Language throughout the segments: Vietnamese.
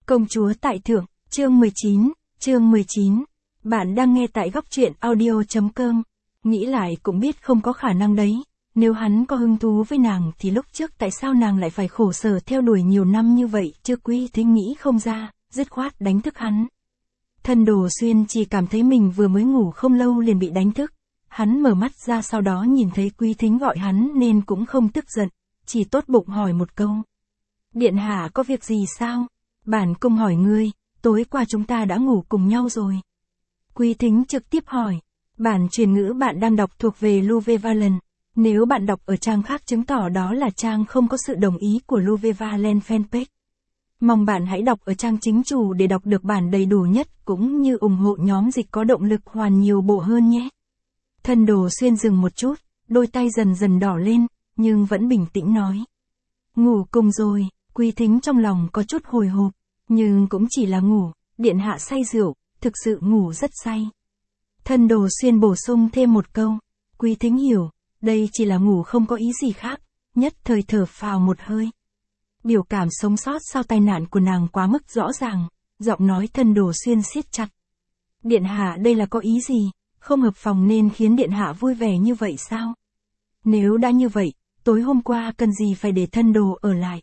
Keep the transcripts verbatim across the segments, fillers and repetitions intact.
Công chúa tại thượng, chương mười chín, chương mười chín. Bạn đang nghe tại góc truyện audio chấm com. Nghĩ lại cũng biết không có khả năng đấy. Nếu hắn có hứng thú với nàng thì lúc trước tại sao nàng lại phải khổ sở theo đuổi nhiều năm như vậy chứ? Quý Thính nghĩ không ra, dứt khoát đánh thức hắn. Thân Đồ Xuyên chỉ cảm thấy mình vừa mới ngủ không lâu liền bị đánh thức. Hắn mở mắt ra sau đó nhìn thấy Quý Thính gọi hắn nên cũng không tức giận, chỉ tốt bụng hỏi một câu. Điện hạ có việc gì sao? Bản cung hỏi ngươi, tối qua chúng ta đã ngủ cùng nhau rồi. Quý Thính trực tiếp hỏi. Bản truyền ngữ bạn đang đọc thuộc về Luvevallen. Nếu bạn đọc ở trang khác chứng tỏ đó là trang không có sự đồng ý của Luvevallen fanpage. Mong bạn hãy đọc ở trang chính chủ để đọc được bản đầy đủ nhất cũng như ủng hộ nhóm dịch có động lực hoàn nhiều bộ hơn nhé. Thân Đồ Xuyên dừng một chút, đôi tay dần dần đỏ lên, nhưng vẫn bình tĩnh nói. Ngủ cùng rồi. Quý Thính trong lòng có chút hồi hộp, nhưng cũng chỉ là ngủ, điện hạ say rượu, thực sự ngủ rất say. Thân Đồ Xuyên bổ sung thêm một câu, Quý Thính hiểu, đây chỉ là ngủ không có ý gì khác, nhất thời thở phào một hơi. Biểu cảm sống sót sau tai nạn của nàng quá mức rõ ràng, giọng nói Thân Đồ Xuyên siết chặt. Điện hạ đây là có ý gì, không hợp phòng nên khiến điện hạ vui vẻ như vậy sao? Nếu đã như vậy, tối hôm qua cần gì phải để Thân Đồ ở lại?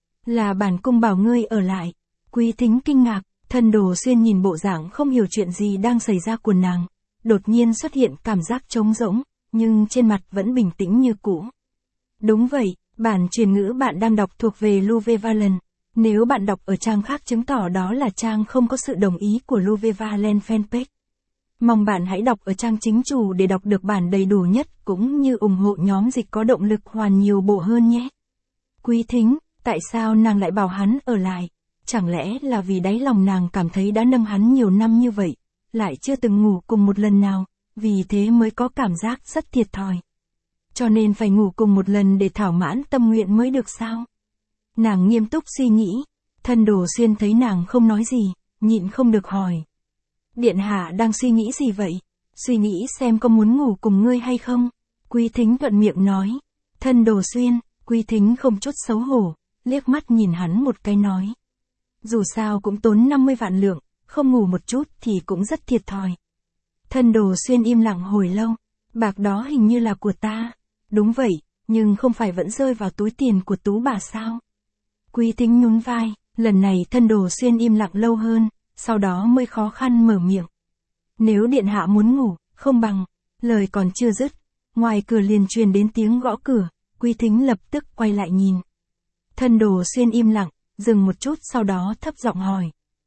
Là bản cung bảo ngươi ở lại. Quý Thính kinh ngạc, Thân Đồ Xuyên nhìn bộ dạng không hiểu chuyện gì đang xảy ra của nàng, đột nhiên xuất hiện cảm giác trống rỗng, nhưng trên mặt vẫn bình tĩnh như cũ. Đúng vậy, bản truyền ngữ bạn đang đọc thuộc về Luvevallen. Nếu bạn đọc ở trang khác chứng tỏ đó là trang không có sự đồng ý của Luvevallen fanpage. Mong bạn hãy đọc ở trang chính chủ để đọc được bản đầy đủ nhất cũng như ủng hộ nhóm dịch có động lực hoàn nhiều bộ hơn nhé. Quý Thính, tại sao nàng lại bảo hắn ở lại? Chẳng lẽ là vì đáy lòng nàng cảm thấy đã nâng hắn nhiều năm như vậy, lại chưa từng ngủ cùng một lần nào, vì thế mới có cảm giác rất thiệt thòi. Cho nên phải ngủ cùng một lần để thỏa mãn tâm nguyện mới được sao? Nàng nghiêm túc suy nghĩ, Thân Đồ Xuyên thấy nàng không nói gì, nhịn không được hỏi. Điện hạ đang suy nghĩ gì vậy? Suy nghĩ xem có muốn ngủ cùng ngươi hay không? Quý Thính thuận miệng nói. Thân Đồ Xuyên, Quý Thính không chút xấu hổ, liếc mắt nhìn hắn một cái nói. Dù sao cũng tốn năm mươi vạn lượng, không ngủ một chút thì cũng rất thiệt thòi. Thân Đồ Xuyên im lặng hồi lâu, bạc đó hình như là của ta. Đúng vậy, nhưng không phải vẫn rơi vào túi tiền của Tú bà sao? Quý Thính nhún vai, lần này Thân Đồ Xuyên im lặng lâu hơn, sau đó mới khó khăn mở miệng. Nếu điện hạ muốn ngủ, không bằng, lời còn chưa dứt, ngoài cửa liền truyền đến tiếng gõ cửa, Quý Thính lập tức quay lại nhìn. Thân Đồ Xuyên im lặng, dừng một chút sau đó thấp giọng hỏi.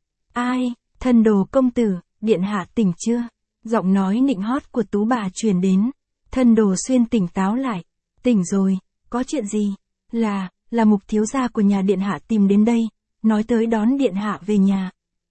Ai, Thân Đồ công tử, điện hạ tỉnh chưa? Giọng nói nịnh hót của Tú bà truyền đến. Thân Đồ Xuyên tỉnh táo lại. Tỉnh rồi, có chuyện gì? Là, là Mục thiếu gia của nhà điện hạ tìm đến đây, nói tới đón điện hạ về nhà.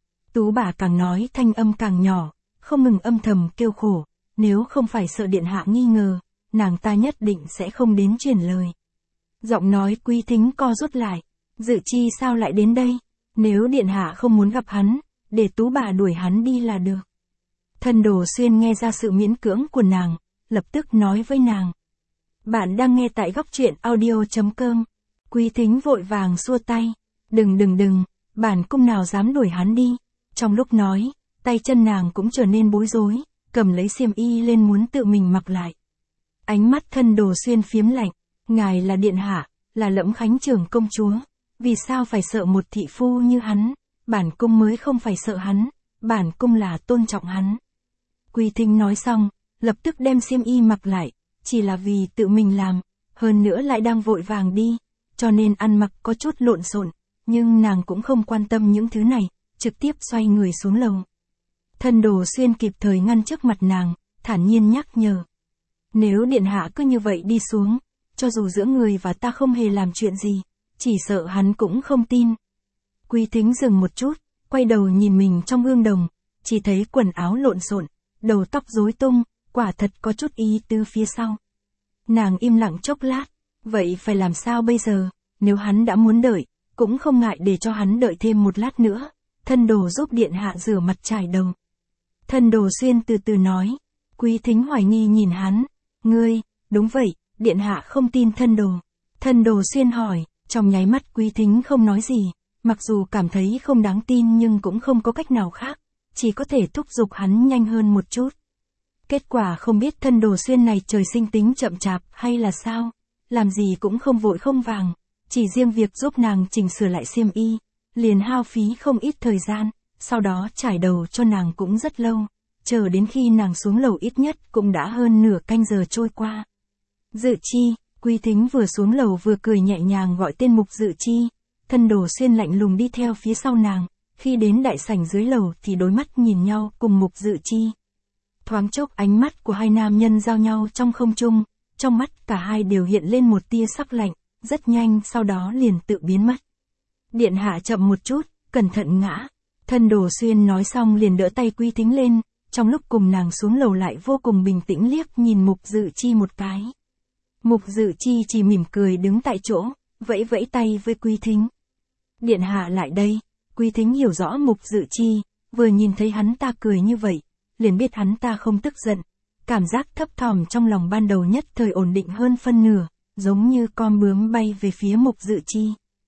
Tú bà càng nói thanh âm càng nhỏ, không ngừng âm thầm kêu khổ, nếu không phải sợ điện hạ nghi ngờ, nàng ta nhất định sẽ không đến truyền lời. Giọng nói Quý Thính co rút lại, dự chi sao lại đến đây? Nếu điện hạ không muốn gặp hắn, để Tú bà đuổi hắn đi là được. Thân Đồ Xuyên nghe ra sự miễn cưỡng của nàng, lập tức nói với nàng. Bạn đang nghe tại góc truyện audio chấm com. Quý Thính vội vàng xua tay. Đừng đừng đừng, bản cung nào dám đuổi hắn đi. Trong lúc nói, tay chân nàng cũng trở nên bối rối, cầm lấy xiêm y lên muốn tự mình mặc lại. Ánh mắt Thân Đồ Xuyên phiếm lạnh. Ngài là điện hạ, là Lẫm Khánh trưởng công chúa. Vì sao phải sợ một thị phu như hắn? Bản cung mới không phải sợ hắn, bản cung là tôn trọng hắn. Quý Thính nói xong, lập tức đem xiêm y mặc lại, chỉ là vì tự mình làm, hơn nữa lại đang vội vàng đi, cho nên ăn mặc có chút lộn xộn, nhưng nàng cũng không quan tâm những thứ này, trực tiếp xoay người xuống lầu. Thân Đồ Xuyên kịp thời ngăn trước mặt nàng, thản nhiên nhắc nhở. Nếu điện hạ cứ như vậy đi xuống, cho dù giữa người và ta không hề làm chuyện gì, chỉ sợ hắn cũng không tin. Quý Thính dừng một chút, quay đầu nhìn mình trong gương đồng, chỉ thấy quần áo lộn xộn, đầu tóc rối tung, quả thật có chút ý tứ phía sau. Nàng im lặng chốc lát, vậy phải làm sao bây giờ? Nếu hắn đã muốn đợi, cũng không ngại để cho hắn đợi thêm một lát nữa. Thân Đồ giúp điện hạ rửa mặt trải đầu. Thân Đồ Xuyên từ từ nói. Quý Thính hoài nghi nhìn hắn. Ngươi, đúng vậy, điện hạ không tin Thân Đồ. Thân Đồ Xuyên hỏi, trong nháy mắt Quý Thính không nói gì, Mặc dù cảm thấy không đáng tin nhưng cũng không có cách nào khác, chỉ có thể thúc giục hắn nhanh hơn một chút. Kết quả không biết thân Đồ Xuyên này trời sinh tính chậm chạp hay là sao, làm gì cũng không vội không vàng, chỉ riêng việc giúp nàng chỉnh sửa lại xiêm y, liền hao phí không ít thời gian, sau đó trải đầu cho nàng cũng rất lâu, chờ đến khi nàng xuống lầu ít nhất cũng đã hơn nửa canh giờ trôi qua. Dự Chi, Quy Thính vừa xuống lầu vừa cười nhẹ nhàng gọi tên Mục Dự Chi, thân Đồ Xuyên lạnh lùng đi theo phía sau nàng, khi đến đại sảnh dưới lầu thì đối mắt nhìn nhau cùng Mục Dự Chi. Thoáng chốc ánh mắt của hai nam nhân giao nhau trong không trung, trong mắt cả hai đều hiện lên một tia sắc lạnh, rất nhanh sau đó liền tự biến mất. Điện hạ chậm một chút, cẩn thận ngã. Thân Đồ Xuyên nói xong liền đỡ tay Quy Thính lên, trong lúc cùng nàng xuống lầu lại vô cùng bình tĩnh liếc nhìn Mục Dự Chi một cái. Mục Dự Chi chỉ mỉm cười đứng tại chỗ, vẫy vẫy tay với Quy Thính. Điện hạ lại đây. Quy Thính hiểu rõ Mục Dự Chi, vừa nhìn thấy hắn ta cười như vậy, liền biết hắn ta không tức giận. Cảm giác thấp thỏm trong lòng ban đầu nhất thời ổn định hơn phân nửa, giống như con bướm bay về phía Mục Dự Chi.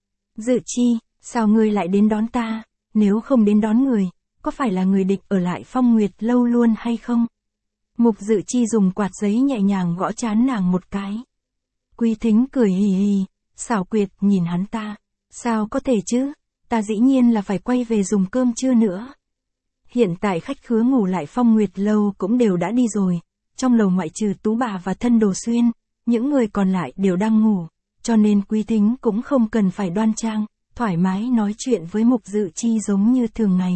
Dự Chi, sao ngươi lại đến đón ta, nếu không đến đón người, có phải là người định ở lại Phong Nguyệt lâu luôn hay không? Mục Dự Chi dùng quạt giấy nhẹ nhàng gõ trán nàng một cái. Quy Thính cười hì hì, xảo quyệt nhìn hắn ta, sao có thể chứ, ta dĩ nhiên là phải quay về dùng cơm trưa nữa. Hiện tại khách khứa ngủ lại Phong Nguyệt lâu cũng đều đã đi rồi, trong lầu ngoại trừ Tú bà và thân Đồ Xuyên, những người còn lại đều đang ngủ, cho nên Quy Thính cũng không cần phải đoan trang, thoải mái nói chuyện với Mục Dự Chi giống như thường ngày.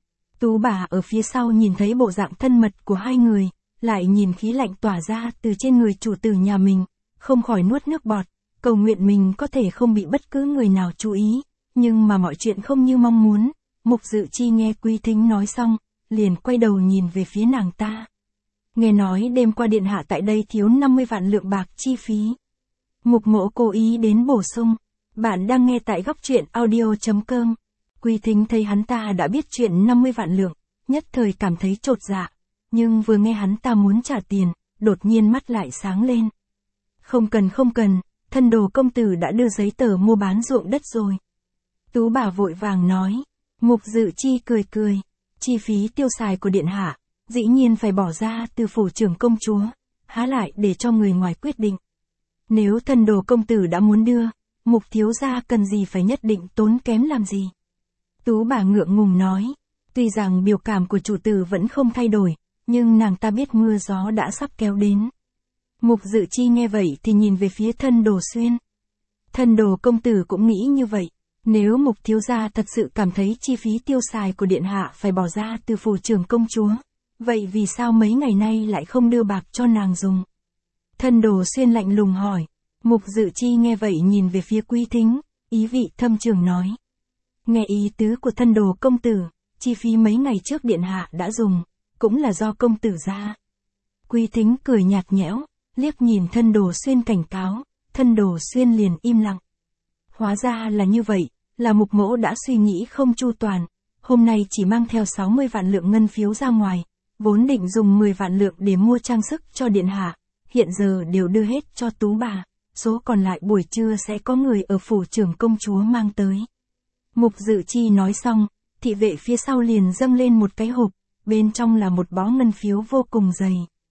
Tú bà ở phía sau nhìn thấy bộ dạng thân mật của hai người, lại nhìn khí lạnh tỏa ra từ trên người chủ tử nhà mình, không khỏi nuốt nước bọt, cầu nguyện mình có thể không bị bất cứ người nào chú ý, nhưng mà mọi chuyện không như mong muốn. Mục Dự Chi nghe Quy Thính nói xong, liền quay đầu nhìn về phía nàng ta. Nghe nói đêm qua điện hạ tại đây thiếu năm mươi vạn lượng bạc chi phí. Mục Mỗ cố ý đến bổ sung. Bạn đang nghe tại góc truyện audio.com. Quy Thính thấy hắn ta đã biết chuyện năm mươi vạn lượng, nhất thời cảm thấy chột dạ, nhưng vừa nghe hắn ta muốn trả tiền, đột nhiên mắt lại sáng lên. Không cần không cần, thân Đồ công tử đã đưa giấy tờ mua bán ruộng đất rồi. Tú bà vội vàng nói. Mục Dự Chi cười cười, chi phí tiêu xài của điện hạ, dĩ nhiên phải bỏ ra từ phủ trưởng công chúa, há lại để cho người ngoài quyết định. Nếu thân Đồ công tử đã muốn đưa, Mục thiếu gia cần gì phải nhất định tốn kém làm gì. Tú bà ngượng ngùng nói, tuy rằng biểu cảm của chủ tử vẫn không thay đổi, nhưng nàng ta biết mưa gió đã sắp kéo đến. Mục Dự Chi nghe vậy thì nhìn về phía thân Đồ Xuyên. Thân Đồ công tử cũng nghĩ như vậy. Nếu Mục thiếu gia thật sự cảm thấy chi phí tiêu xài của điện hạ phải bỏ ra từ phủ trưởng công chúa, vậy vì sao mấy ngày nay lại không đưa bạc cho nàng dùng? Thân Đồ Xuyên lạnh lùng hỏi. Mục Dự Chi nghe vậy nhìn về phía Quy Thính, ý vị thâm trường nói. Nghe ý tứ của thân Đồ công tử, chi phí mấy ngày trước điện hạ đã dùng, cũng là do công tử ra. Quy Thính cười nhạt nhẽo, liếc nhìn thân Đồ Xuyên cảnh cáo, thân Đồ Xuyên liền im lặng. Hóa ra là như vậy. Là Mục Mỗ đã suy nghĩ không chu toàn, hôm nay chỉ mang theo sáu mươi vạn lượng ngân phiếu ra ngoài, vốn định dùng mười vạn lượng để mua trang sức cho điện hạ, hiện giờ đều đưa hết cho Tú bà, số còn lại buổi trưa sẽ có người ở phủ trưởng công chúa mang tới. Mục Dự Chi nói xong, thị vệ phía sau liền dâng lên một cái hộp, bên trong là một bó ngân phiếu vô cùng dày.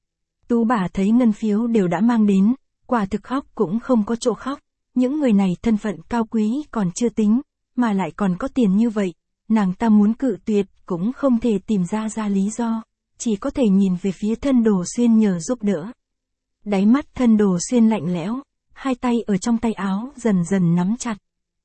Tú bà thấy ngân phiếu đều đã mang đến, quả thực khóc cũng không có chỗ khóc, những người này thân phận cao quý còn chưa tính, mà lại còn có tiền như vậy, nàng ta muốn cự tuyệt cũng không thể tìm ra ra lý do, chỉ có thể nhìn về phía thân Đồ Xuyên nhờ giúp đỡ. Đáy mắt thân Đồ Xuyên lạnh lẽo, hai tay ở trong tay áo dần dần nắm chặt.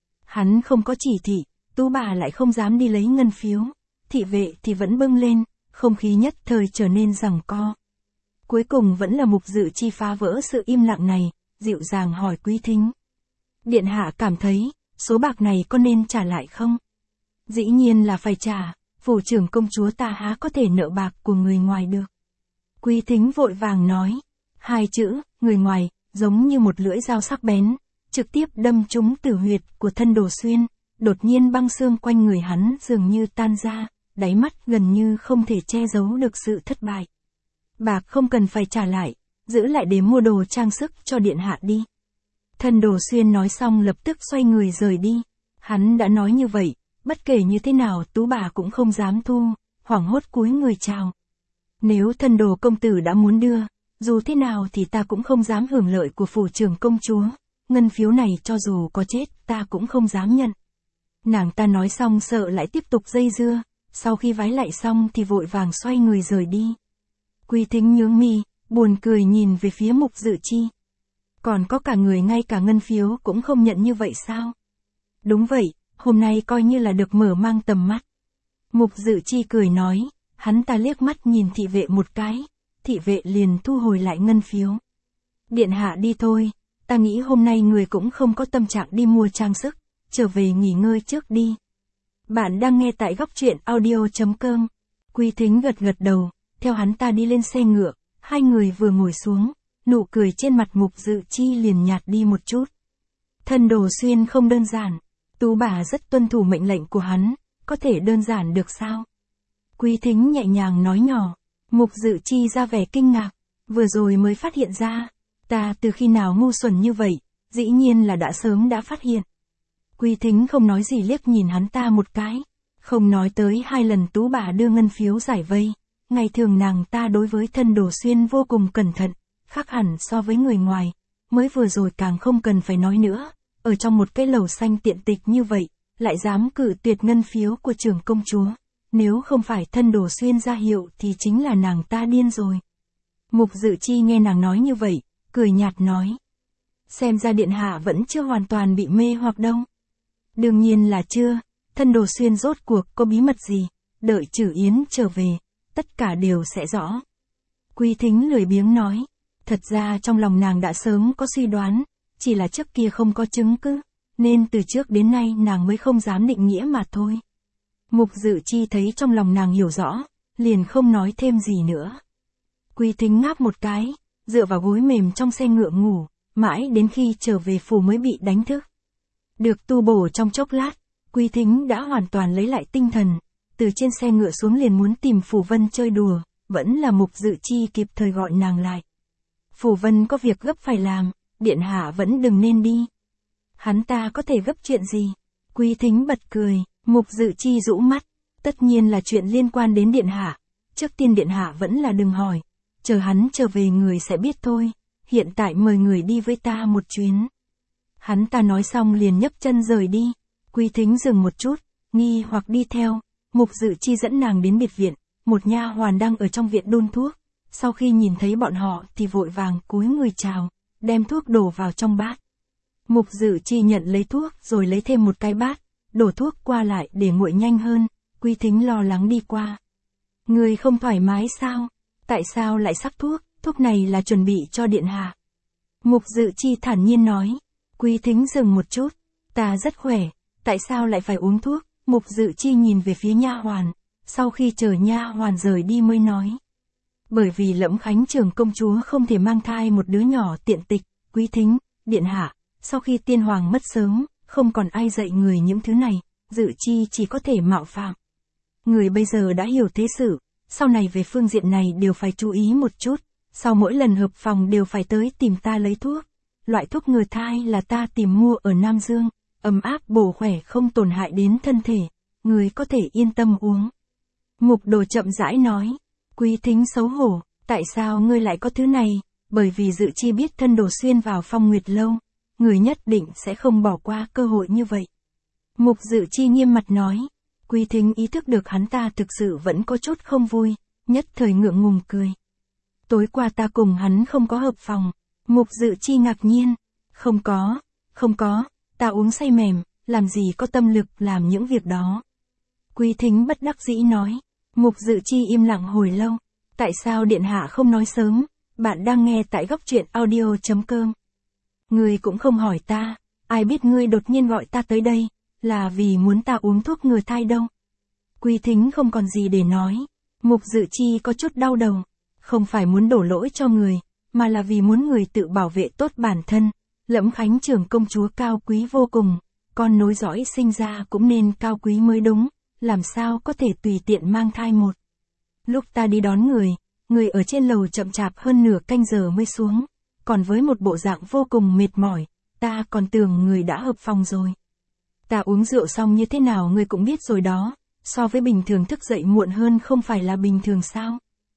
Hắn không có chỉ thị, Tú bà lại không dám đi lấy ngân phiếu, thị vệ thì vẫn bưng lên, không khí nhất thời trở nên giằng co. Cuối cùng vẫn là Mục Dự Chi phá vỡ sự im lặng này, dịu dàng hỏi Quý Thính. Điện hạ cảm thấy, số bạc này có nên trả lại không? Dĩ nhiên là phải trả, phủ trưởng công chúa ta há có thể nợ bạc của người ngoài được. Quý Thính vội vàng nói, hai chữ, người ngoài, giống như một lưỡi dao sắc bén, trực tiếp đâm trúng tử huyệt của thân Đồ Xuyên, đột nhiên băng xương quanh người hắn dường như tan ra, đáy mắt gần như không thể che giấu được sự thất bại. Bạc không cần phải trả lại, giữ lại để mua đồ trang sức cho điện hạ đi. Thân Đồ Xuyên nói xong lập tức xoay người rời đi. Hắn đã nói như vậy, bất kể như thế nào Tú bà cũng không dám thu, hoảng hốt cúi người chào. Nếu thân đồ công tử đã muốn đưa, dù thế nào thì ta cũng không dám hưởng lợi của phủ trưởng công chúa, ngân phiếu này cho dù có chết ta cũng không dám nhận. Nàng ta nói xong sợ lại tiếp tục dây dưa, sau khi vái lại xong thì vội vàng xoay người rời đi. Quý Thính nhướng mi, buồn cười nhìn về phía Mục Dự Chi. Còn có cả người ngay cả ngân phiếu cũng không nhận như vậy sao? Đúng vậy, hôm nay coi như là được mở mang tầm mắt. Mục Dự Chi cười nói, hắn ta liếc mắt nhìn thị vệ một cái, thị vệ liền thu hồi lại ngân phiếu. Điện hạ đi thôi, ta nghĩ hôm nay người cũng không có tâm trạng đi mua trang sức, trở về nghỉ ngơi trước đi. Bạn đang nghe tại góc truyện audio chấm com. Quý Thính gật gật đầu, theo hắn ta đi lên xe ngựa, hai người vừa ngồi xuống, nụ cười trên mặt Mục Dự Chi liền nhạt đi một chút. Thân Đồ Xuyên không đơn giản, Tú bà rất tuân thủ mệnh lệnh của hắn, có thể đơn giản được sao? Quý Thính nhẹ nhàng nói nhỏ, Mục Dự Chi ra vẻ kinh ngạc, vừa rồi mới phát hiện ra, ta từ khi nào ngu xuẩn như vậy, dĩ nhiên là đã sớm đã phát hiện. Quý Thính không nói gì liếc nhìn hắn ta một cái, không nói tới hai lần Tú bà đưa ngân phiếu giải vây, ngày thường nàng ta đối với Thân Đồ Xuyên vô cùng cẩn thận, khác hẳn so với người ngoài, mới vừa rồi càng không cần phải nói nữa, ở trong một cái lầu xanh tiện tịch như vậy, lại dám cự tuyệt ngân phiếu của trưởng công chúa, nếu không phải Thân Đồ Xuyên ra hiệu thì chính là nàng ta điên rồi. Mục Dự Chi nghe nàng nói như vậy, cười nhạt nói, xem ra điện hạ vẫn chưa hoàn toàn bị mê hoặc đâu. Đương nhiên là chưa, Thân Đồ Xuyên rốt cuộc có bí mật gì, đợi Trử Yến trở về, tất cả đều sẽ rõ. Quý Thính lười biếng nói, thật ra trong lòng nàng đã sớm có suy đoán, chỉ là trước kia không có chứng cứ, nên từ trước đến nay nàng mới không dám định nghĩa mà thôi. Mục Dự Chi thấy trong lòng nàng hiểu rõ, liền không nói thêm gì nữa. Quý Thính ngáp một cái, dựa vào gối mềm trong xe ngựa ngủ, mãi đến khi trở về phủ mới bị đánh thức. Được tu bổ trong chốc lát, Quý Thính đã hoàn toàn lấy lại tinh thần, từ trên xe ngựa xuống liền muốn tìm Phủ Vân chơi đùa, vẫn là Mục Dự Chi kịp thời gọi nàng lại. Phủ Vân có việc gấp phải làm, điện hạ vẫn đừng nên đi. Hắn ta có thể gấp chuyện gì? Quý Thính bật cười, Mục Dự Chi rũ mắt, tất nhiên là chuyện liên quan đến điện hạ, trước tiên điện hạ vẫn là đừng hỏi, chờ hắn trở về người sẽ biết thôi, hiện tại mời người đi với ta một chuyến. Hắn ta nói xong liền nhấc chân rời đi, Quý Thính dừng một chút, nghi hoặc đi theo, Mục Dự Chi dẫn nàng đến biệt viện, một nha hoàn đang ở trong viện đun thuốc, sau khi nhìn thấy bọn họ thì vội vàng cúi người chào, đem thuốc đổ vào trong bát. Mục Dự Chi nhận lấy thuốc rồi lấy thêm một cái bát, đổ thuốc qua lại để nguội nhanh hơn, Quý Thính lo lắng đi qua. Người không thoải mái sao? Tại sao lại sắc thuốc? Thuốc này là chuẩn bị cho điện hạ. Mục Dự Chi thản nhiên nói. Quý Thính dừng một chút, ta rất khỏe, tại sao lại phải uống thuốc? Mục Dự Chi nhìn về phía nha hoàn, sau khi chờ nha hoàn rời đi mới nói. Bởi vì Lẫm Khánh trưởng công chúa không thể mang thai một đứa nhỏ tiện tịch, Quý Thính, điện hạ, sau khi tiên hoàng mất sớm, không còn ai dạy người những thứ này, Dự Chi chỉ có thể mạo phạm. Người bây giờ đã hiểu thế sự, sau này về phương diện này đều phải chú ý một chút, sau mỗi lần hợp phòng đều phải tới tìm ta lấy thuốc. Loại thuốc ngừa thai là ta tìm mua ở Nam Dương, ấm áp bổ khỏe không tổn hại đến thân thể, người có thể yên tâm uống. Mục Đồ chậm rãi nói, Quý Thính xấu hổ, tại sao ngươi lại có thứ này? Bởi vì Dự Chi biết Thân Đồ Xuyên vào Phong Nguyệt Lâu, người nhất định sẽ không bỏ qua cơ hội như vậy. Mục Dự Chi nghiêm mặt nói, Quý Thính ý thức được hắn ta thực sự vẫn có chút không vui, nhất thời ngượng ngùng cười. Tối qua ta cùng hắn không có hợp phòng. Mục Dự Chi ngạc nhiên, không có, không có, ta uống say mềm, làm gì có tâm lực làm những việc đó. Quý Thính bất đắc dĩ nói, Mục Dự Chi im lặng hồi lâu, tại sao điện hạ không nói sớm, bạn đang nghe tại góc truyện audio chấm com. Ngươi cũng không hỏi ta, ai biết ngươi đột nhiên gọi ta tới đây, là vì muốn ta uống thuốc ngừa thai đâu. Quý Thính không còn gì để nói, Mục Dự Chi có chút đau đầu, không phải muốn đổ lỗi cho người, mà là vì muốn người tự bảo vệ tốt bản thân. Lẫm Khánh trưởng công chúa cao quý vô cùng, con nối dõi sinh ra cũng nên cao quý mới đúng, làm sao có thể tùy tiện mang thai một. Lúc ta đi đón người, người ở trên lầu chậm chạp hơn nửa canh giờ mới xuống, còn với một bộ dạng vô cùng mệt mỏi, ta còn tưởng người đã hợp phòng rồi. Ta uống rượu xong như thế nào ngươi cũng biết rồi đó, so với bình thường thức dậy muộn hơn không phải là bình thường sao?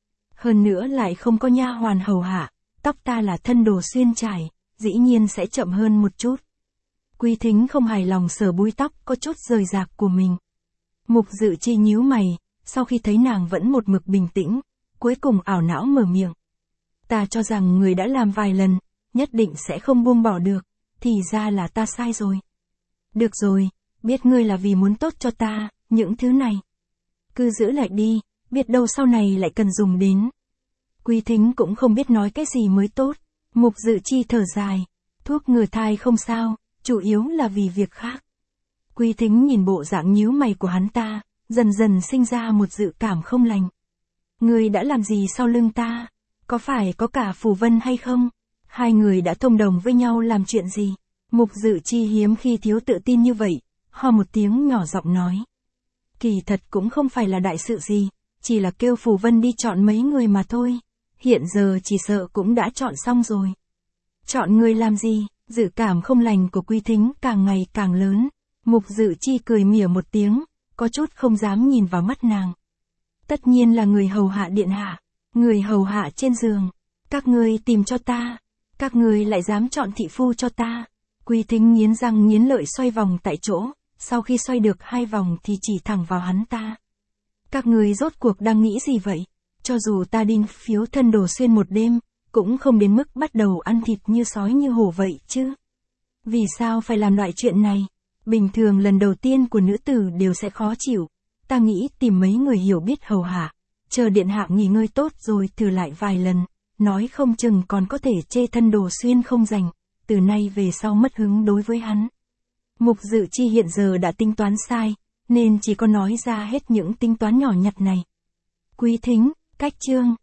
Hơn nữa lại không có nha hoàn hầu hạ, tóc ta là thân đồ xuyên trải, dĩ nhiên sẽ chậm hơn một chút. Quý Thính không hài lòng sờ búi tóc có chút rời rạc của mình. Mục Dự Chi nhíu mày, sau khi thấy nàng vẫn một mực bình tĩnh, cuối cùng ảo não mở miệng. Ta cho rằng người đã làm vài lần, nhất định sẽ không buông bỏ được, thì ra là ta sai rồi. Được rồi, biết ngươi là vì muốn tốt cho ta, những thứ này. Cứ giữ lại đi, biết đâu sau này lại cần dùng đến. Quý Thính cũng không biết nói cái gì mới tốt. Mục Dự Chi thở dài, thuốc ngừa thai không sao, chủ yếu là vì việc khác. Quý Thính nhìn bộ dạng nhíu mày của hắn ta, dần dần sinh ra một dự cảm không lành. Ngươi đã làm gì sau lưng ta? Có phải có cả phù vân hay không? Hai người đã thông đồng với nhau làm chuyện gì? Mục Dự Chi hiếm khi thiếu tự tin như vậy, ho một tiếng nhỏ giọng nói. Kỳ thật cũng không phải là đại sự gì, chỉ là kêu phù vân đi chọn mấy người mà thôi. Hiện giờ chỉ sợ cũng đã chọn xong rồi. Chọn người làm gì? Dự cảm không lành của Quý Thính càng ngày càng lớn. Mục Dự Chi cười mỉa một tiếng, có chút không dám nhìn vào mắt nàng. Tất nhiên là người hầu hạ điện hạ, người hầu hạ trên giường. Các ngươi tìm cho ta, các ngươi lại dám chọn thị phu cho ta. Quý Thính nghiến răng nghiến lợi xoay vòng tại chỗ, sau khi xoay được hai vòng thì chỉ thẳng vào hắn ta. Các ngươi rốt cuộc đang nghĩ gì vậy? Cho dù ta đinh phiếu thân đồ xuyên một đêm, cũng không đến mức bắt đầu ăn thịt như sói như hổ vậy chứ. Vì sao phải làm loại chuyện này? Bình thường lần đầu tiên của nữ tử đều sẽ khó chịu. Ta nghĩ tìm mấy người hiểu biết hầu hạ, chờ điện hạ nghỉ ngơi tốt rồi thử lại vài lần, nói không chừng còn có thể chê thân đồ xuyên không dành, từ nay về sau mất hứng đối với hắn. Mục Dự Chi hiện giờ đã tính toán sai, nên chỉ có nói ra hết những tính toán nhỏ nhặt này. Quý Thính, cách chương.